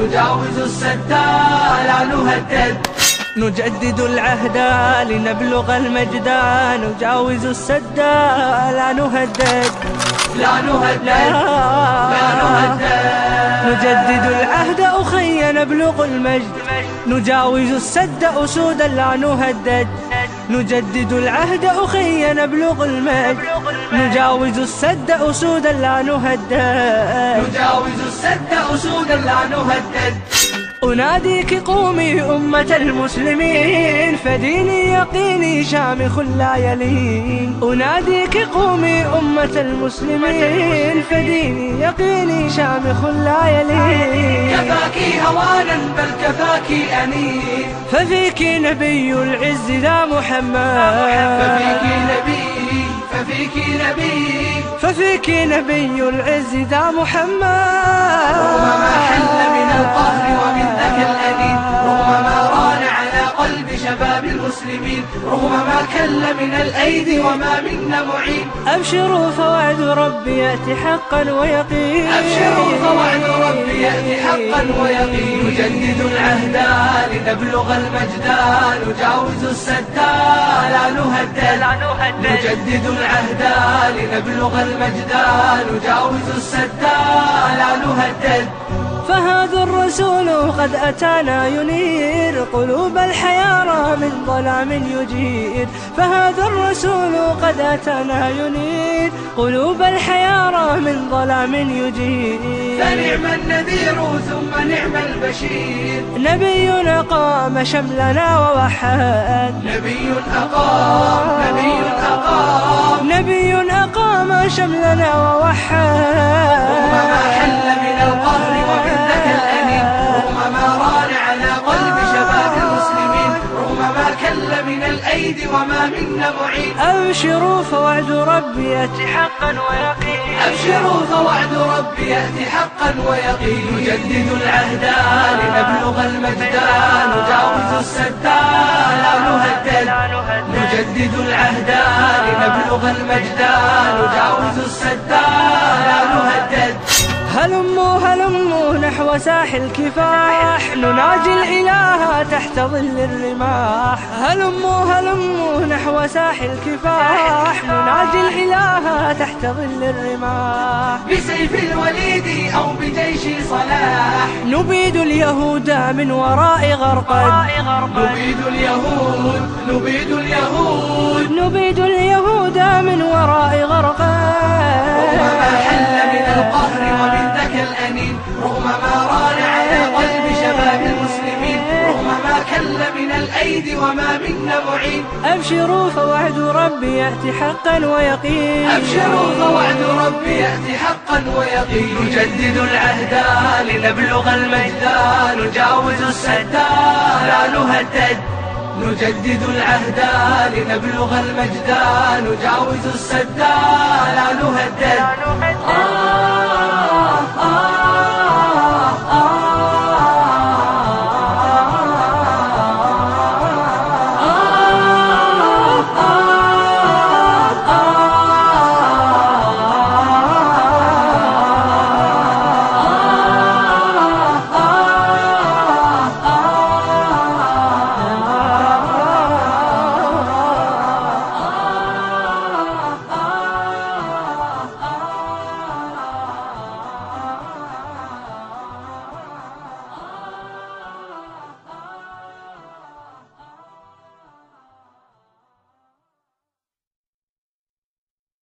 نجاوز السد لا نهدد. نجدد العهد لنبلغ المجد، نجاوز السد لا نهدد. لا نهدد لا نهدد. نجدد العهد أخي نبلغ المجد، نجاوز السد أسودا لا نهدد. نجدد العهد أخي نبلغ المجد، نجاوز السد أسودا لا نهدد. نجاوز السد أسودا لا نهدد. أناديك قومي أمة المسلمين، فديني يقيني شامخ لا يلين. أناديك قومي أمة المسلمين، فديني يقيني شامخ لا يلين. كفاك هوانا بل كفاك أنين، ففيك نبي العز ذا محمد. ففيك نبي ففيك نبي ففيك نبي العز ذا محمد. رغم ما حل من القهر ومن ذاك الأنين، رغم ما ران على قلب شباب المسلمين، رغم ما كل من الأيدي وما منا معين. أبشروا فوعد ربي يأتي حقا ويقين. أبشروا فوعد ربي يأتي حقا ويقين. نجدد العهد لنبلغ المجد، نجاوز السد لا نهدد. نجدد العهد لنبلغ المجد، نجاوز السد لا نهدد. فهذا الرسول قد أتانا ينير قلوب الحيارى من ظلام يجير. فهذا الرسول قد أتانا ينير قلوب الحيارى من ظلام يجير. فنعم النذير ثم نعم البشير. نبي أقام شملنا ووحد. نبي أقام نبي أقام نبي أقام شملنا ووحد. رغم ما حل من القهر ومن ذاك الأنين، رغم ما ران على قلب شباب المسلمين، رغم ما كل من الأيدي وما منا معين. أبشروا فوعد ربي يأتي حقا ويقين. أبشروا فوعد ربي يأتي حقا ويقين. نجدد العهد لنبلغ المجد، نجاوز السد لا نهدد. نجدد العهد لنبلغ المجد، نجاوز السد لا نهدد. هلموا هلموا نحو ساح الكفاح، نناجي الإله تحت ظل الرماح. هلموا هلموا نحو ساح الكفاح، نناجي الإله تحت ظل الرماح. بسيف الوليد أو بجيش صلاح، نبيد اليهود من وراء غرقد. نبيد اليهود نبيد اليهود نبيد اليهود من وراء غرقد. رغم ما حل من القهر ومن ذاك الأنين، رغم ما ران على قلب شباب المسلمين، رغم ما كل من الأيدي وما منا معين. أبشروا فوعد ربي يأتي حقا ويقين. أبشروا فوعد ربي يأتي حقا ويقين. نجدد العهد لنبلغ المجد، نجاوز السد لا نهدد. نجدد العهد لنبلغ المجد، نجاوز السد لا نهدد.